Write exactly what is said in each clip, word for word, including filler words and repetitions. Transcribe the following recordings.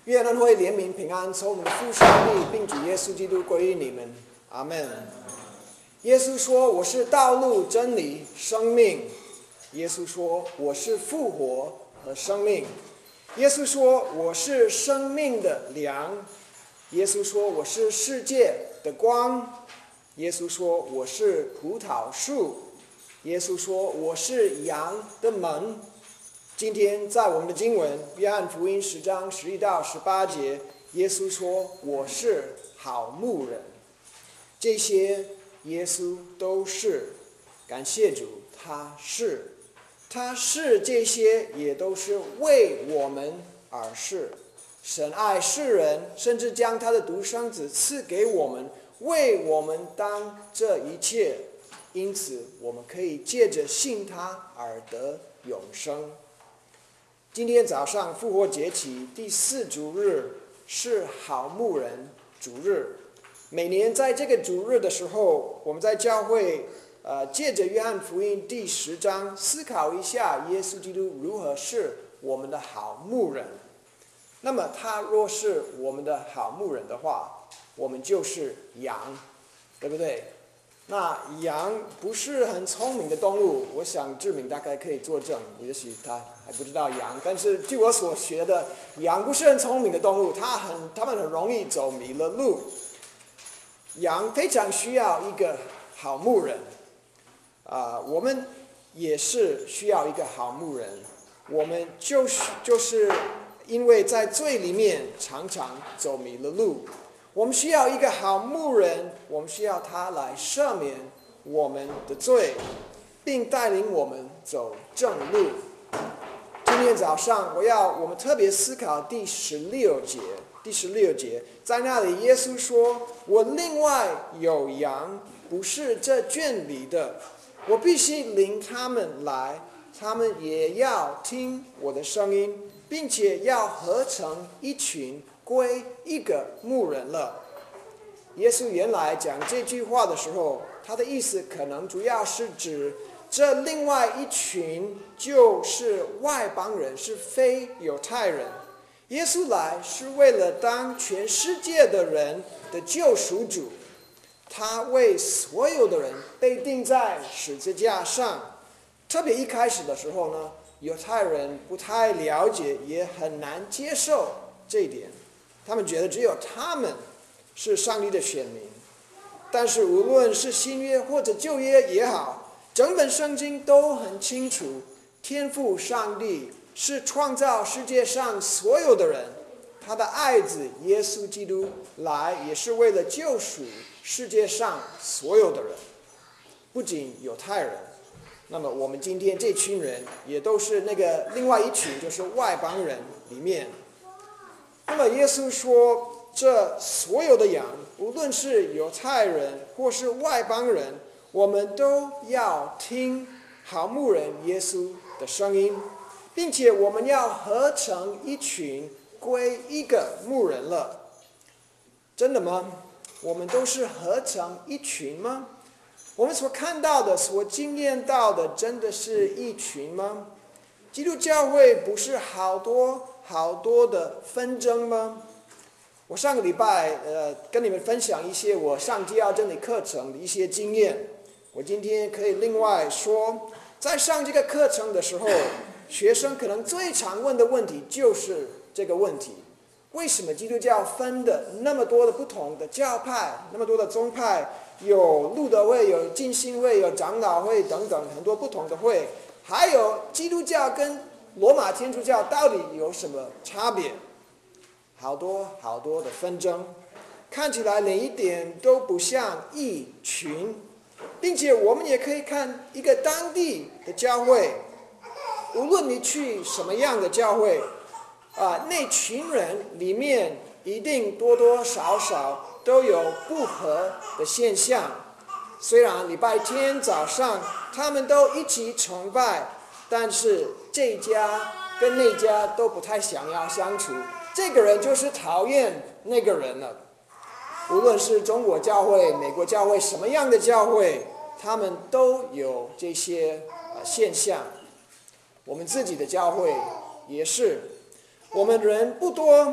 愿恩惠、怜悯、平安从我们的父上帝并主耶稣基督归于你们。阿们。耶稣说：“我是道路、真理、生命。”耶稣说：“我是复活和生命。”耶稣说：“我是生命的粮。”耶稣说：“我是世界的光。”耶稣说：“我是葡萄树。”耶稣说：“我是羊的门。”今天在我们的经文约翰福音十章十一到十八节，耶稣说：“我是好牧人。”这些耶稣都是，感谢主，他是，他是这些也都是为我们而是。神爱世人，甚至将他的独生子赐给我们，为我们当这一切，因此我们可以借着信他而得永生。今天早上复活节期第四主日是好牧人主日。每年在这个主日的时候，我们在教会呃，借着约翰福音第十章思考一下耶稣基督如何是我们的好牧人。那么他若是我们的好牧人的话，我们就是羊，对不对？那羊不是很聪明的动物，我想志明大概可以作证，也许他还不知道羊，但是据我所学的，羊不是很聪明的动物，它很它们很容易走迷了路。羊非常需要一个好牧人，啊、呃，我们也是需要一个好牧人。我们就是就是因为在罪里面常常走迷了路。我们需要一个好牧人，我们需要他来赦免我们的罪，并带领我们走正路。今天早上我要我们特别思考第十六节，第十六节，在那里耶稣说：“我另外有羊，不是这圈里的，我必须领他们来，他们也要听我的声音，并且要合成一群，归一个牧人了。”耶稣原来讲这句话的时候，他的意思可能主要是指这另外一群就是外邦人，是非犹太人。耶稣来是为了当全世界的人的救赎主，他为所有的人被钉在十字架上。特别一开始的时候呢，犹太人不太了解，也很难接受这一点。他们觉得只有他们是上帝的选民。但是无论是新约或者旧约也好，整本圣经都很清楚，天父上帝是创造世界上所有的人，他的爱子耶稣基督来也是为了救赎世界上所有的人，不仅犹太人。那么我们今天这群人也都是那个另外一群，就是外邦人里面。那么耶稣说，这所有的羊，无论是犹太人或是外邦人，我们都要听好牧人耶稣的声音，并且我们要合成一群，归一个牧人了。真的吗？我们都是合成一群吗？我们所看到的，所经验到的，真的是一群吗？基督教会不是好多好多的纷争吗？我上个礼拜呃跟你们分享一些我上基要真理课程的一些经验。我今天可以另外说，在上这个课程的时候，学生可能最常问的问题就是这个问题：为什么基督教分的那么多的不同的教派，那么多的宗派，有路德会，有浸信会，有长老会等等很多不同的会，还有基督教跟罗马天主教到底有什么差别？好多好多的纷争，看起来哪一点都不像一群。并且我们也可以看一个当地的教会，无论你去什么样的教会啊，那群人里面一定多多少少都有不和的现象。虽然礼拜天早上他们都一起崇拜，但是这家跟那家都不太想要相处，这个人就是讨厌那个人了。无论是中国教会、美国教会，什么样的教会，他们都有这些呃现象。我们自己的教会也是，我们人不多，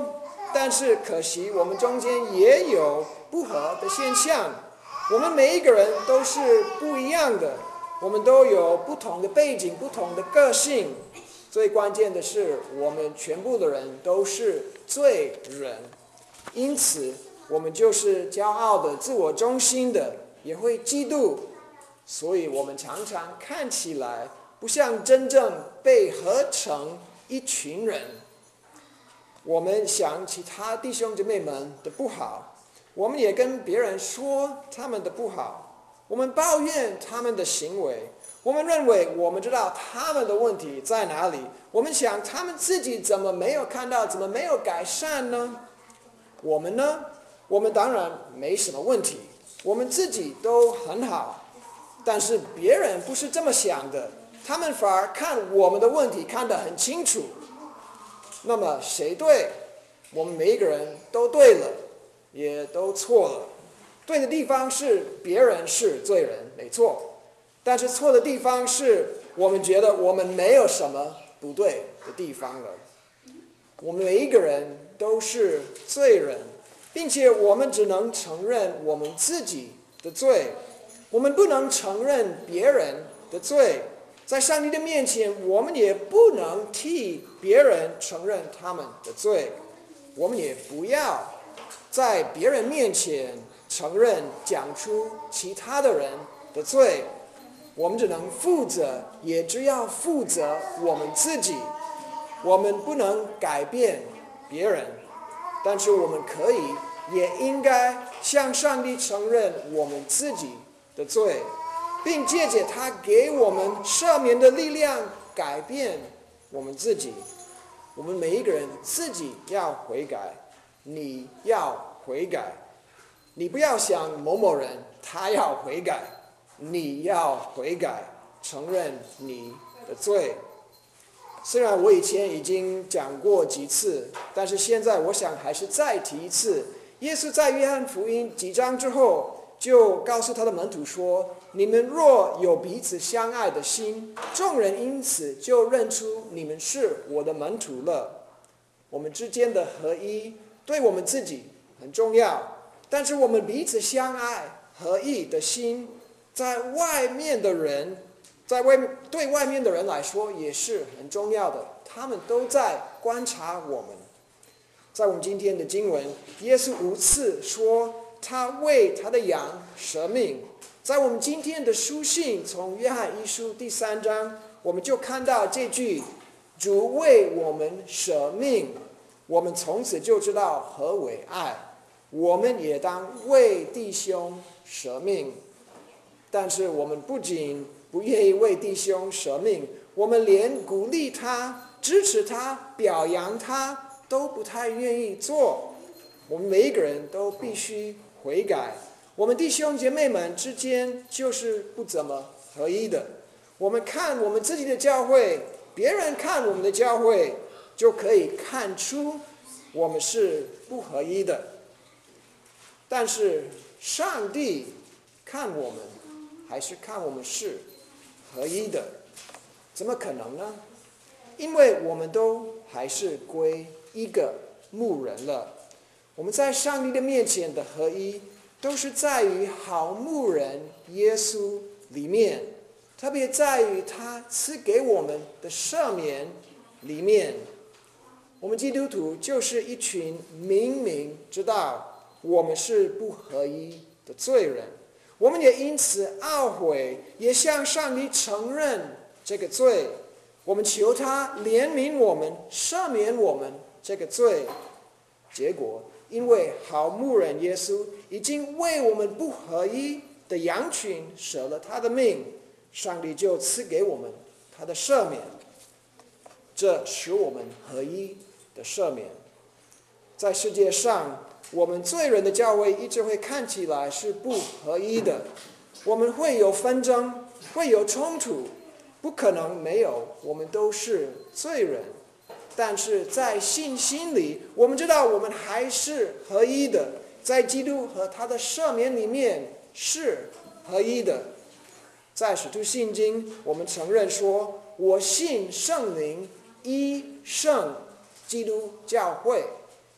但是可惜我们中间也有不合的现象。我们每一个人都是不一样的，我们都有不同的背景、不同的个性。最关键的是，我们全部的人都是罪人，因此我们就是骄傲的、自我中心的，也会嫉妒，所以我们常常看起来不像真正被合成一群人。我们想其他弟兄姐妹们的不好，我们也跟别人说他们的不好，我们抱怨他们的行为，我们认为我们知道他们的问题在哪里，我们想他们自己怎么没有看到，怎么没有改善呢？我们呢？我们当然没什么问题，我们自己都很好，但是别人不是这么想的，他们反而看我们的问题看得很清楚。那么谁对？我们每一个人都对了，也都错了。对的地方是别人是罪人，没错，但是错的地方是我们觉得我们没有什么不对的地方了。我们每一个人都是罪人，并且我们只能承认我们自己的罪，我们不能承认别人的罪。在上帝的面前，我们也不能替别人承认他们的罪，我们也不要在别人面前承认讲出其他的人的罪。我们只能负责，也只要负责我们自己。我们不能改变别人，但是我们可以也应该向上帝承认我们自己的罪，并借着他给我们赦免的力量改变我们自己。我们每一个人自己要悔改，你要悔改，你不要想某某人他要悔改，你要悔改，承认你的罪。虽然我以前已经讲过几次，但是现在我想还是再提一次。耶稣在约翰福音几章之后就告诉他的门徒说，你们若有彼此相爱的心，众人因此就认出你们是我的门徒了。我们之间的合一对我们自己很重要，但是我们彼此相爱合一的心，在外面的人在外对外面的人来说也是很重要的，他们都在观察我们。在我们今天的经文，耶稣五次说他为他的羊舍命。在我们今天的书信，从约翰一书第三章，我们就看到这句主为我们舍命，我们从此就知道何为爱，我们也当为弟兄舍命。但是我们不仅不愿意为弟兄舍命，我们连鼓励他、支持他、表扬他都不太愿意做。我们每一个人都必须悔改。我们弟兄姐妹们之间就是不怎么合一的。我们看我们自己的教会，别人看我们的教会，就可以看出我们是不合一的。但是上帝看我们，还是看我们是合一的，怎么可能呢？因为我们都还是归一个牧人了。我们在上帝的面前的合一，都是在于好牧人耶稣里面，特别在于他赐给我们的赦免里面。我们基督徒就是一群明明知道我们是不合一的罪人，我们也因此懊悔，也向上帝承认这个罪。我们求他怜悯我们，赦免我们这个罪。结果因为好牧人耶稣已经为我们不合一的羊群舍了他的命，上帝就赐给我们他的赦免，这使我们合一的赦免。在世界上，我们罪人的教会一直会看起来是不合一的，我们会有纷争，会有冲突，不可能没有，我们都是罪人。但是在信心里，我们知道我们还是合一的，在基督和他的赦免里面是合一的。在使徒信经，我们承认说，我信圣灵，一圣基督教会。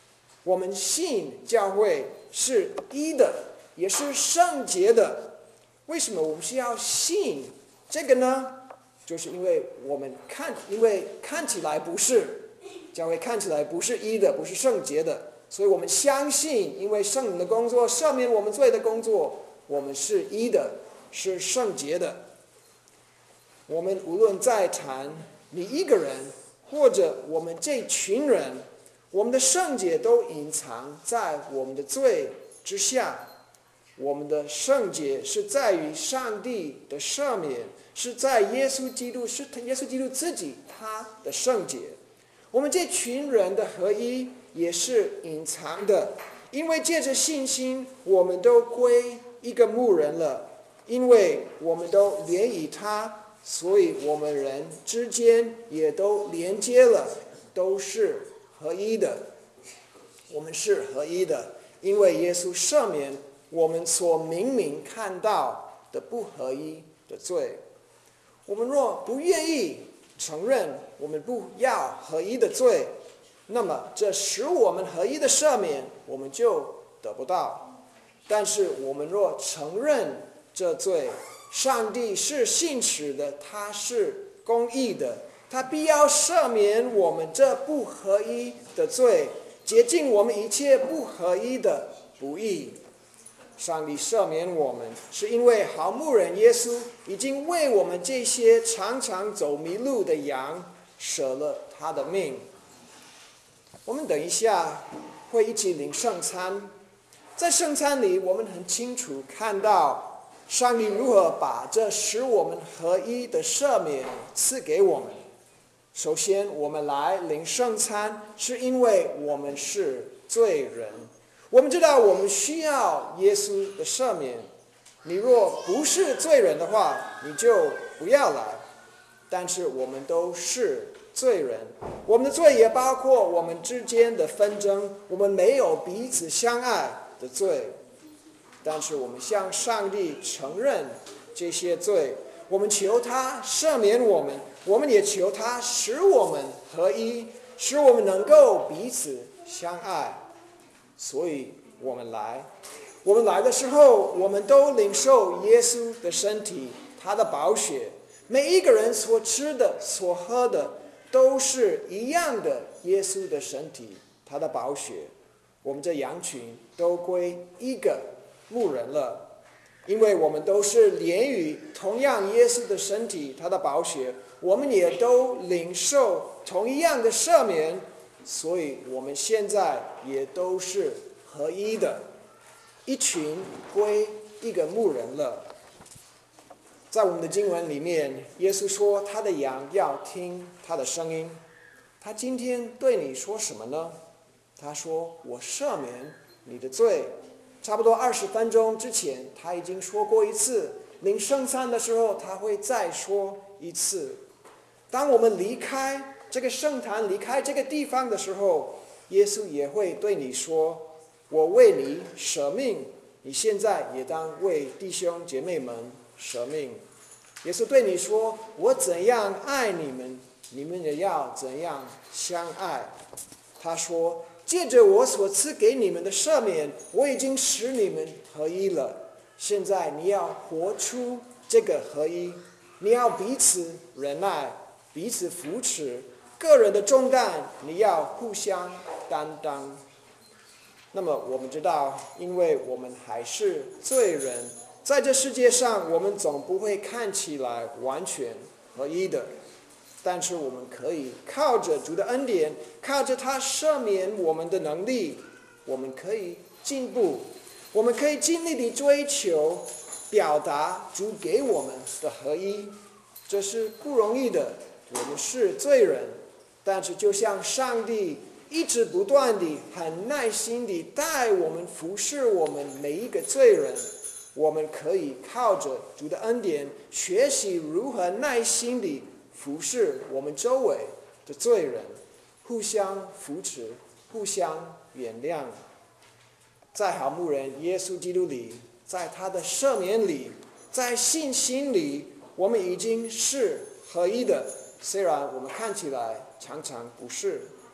我们信教会是一的，也是圣洁的。为什么我们需要信这个呢？就是因为我们看，因为看起来不是，教会看起来不是一的，不是圣洁的，所以我们相信，因为圣灵的工作，赦免我们罪的工作，我们是一的，是圣洁的。我们无论在谈你一个人，或者我们这群人，我们的圣洁都隐藏在我们的罪之下。我们的圣洁是在于上帝的赦免，是在耶稣基督，是耶稣基督自己他的圣洁。我们这群人的合一也是隐藏的，因为借着信心，我们都归一个牧人了，因为我们都连以他，所以我们人之间也都连接了，都是合一的。我们是合一的，因为耶稣赦免我们所明明看到的不合一的罪。我们若不愿意承认我们不要合一的罪，那么这使我们合一的赦免我们就得不到。但是我们若承认这罪，上帝是信实的，他是公义的，他必要赦免我们这不合一的罪，洁净我们一切不合一的不义。上帝赦免我们，是因为好牧人耶稣已经为我们这些常常走迷路的羊舍了他的命。我们等一下会一起领圣餐，在圣餐里我们很清楚看到上帝如何把这使我们合一的赦免赐给我们。首先我们来领圣餐，是因为我们是罪人，我们知道我们需要耶稣的赦免。你若不是罪人的话，你就不要来。但是我们都是罪人，我们的罪也包括我们之间的纷争，我们没有彼此相爱的罪。但是我们向上帝承认这些罪，我们求他赦免我们，我们也求他使我们合一，使我们能够彼此相爱。所以我们来，我们来的时候，我们都领受耶稣的身体，他的宝血。每一个人所吃的、所喝的，都是一样的耶稣的身体，他的宝血。我们这羊群都归一个牧人了，因为我们都是连于同样耶稣的身体，他的宝血，我们也都领受同一样的赦免，所以我们现在也都是合一的，一群归一个牧人了。在我们的经文里面，耶稣说他的羊要听他的声音。他今天对你说什么呢？他说我赦免你的罪。差不多二十分钟之前他已经说过一次，领圣餐的时候他会再说一次。当我们离开这个圣坛，离开这个地方的时候，耶稣也会对你说，我为你舍命，你现在也当为弟兄姐妹们舍命。耶稣对你说，我怎样爱你们，你们也要怎样相爱。他说，借着我所赐给你们的赦免，我已经使你们合一了。现在你要活出这个合一，你要彼此忍耐，彼此扶持，个人的重担你要互相担当。那么我们知道，因为我们还是罪人，在这世界上我们总不会看起来完全合一的，但是我们可以靠着主的恩典，靠着他赦免我们的能力，我们可以进步，我们可以尽力地追求表达主给我们的合一。这是不容易的，我们是罪人，但是就像上帝一直不断地很耐心地带我们服侍我们每一个罪人，我们可以靠着主的恩典学习如何耐心地服侍我们周围的罪人，互相扶持，互相原谅。在好牧人耶稣基督里，在他的赦免里，在信心里，我们已经是合一的，虽然我们看起来常常不是。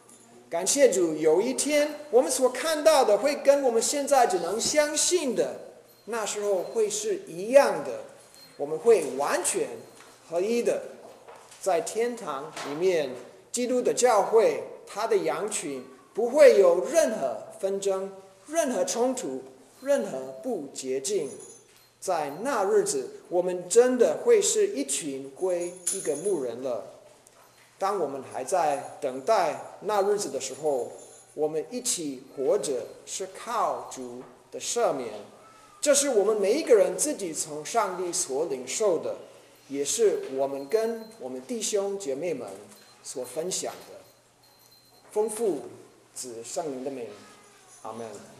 感谢主，有一天我们所看到的会跟我们现在只能相信的，那时候会是一样的，我们会完全合一的，在天堂里面，基督的教会，他的羊群不会有任何纷争、任何冲突、任何不洁净。在那日子，我们真的会是一群归一个牧人了。当我们还在等待那日子的时候，我们一起活着是靠主的赦免，这是我们每一个人自己从上帝所领受的，也是我们跟我们弟兄姐妹们所分享的。丰富子圣灵的名，阿们。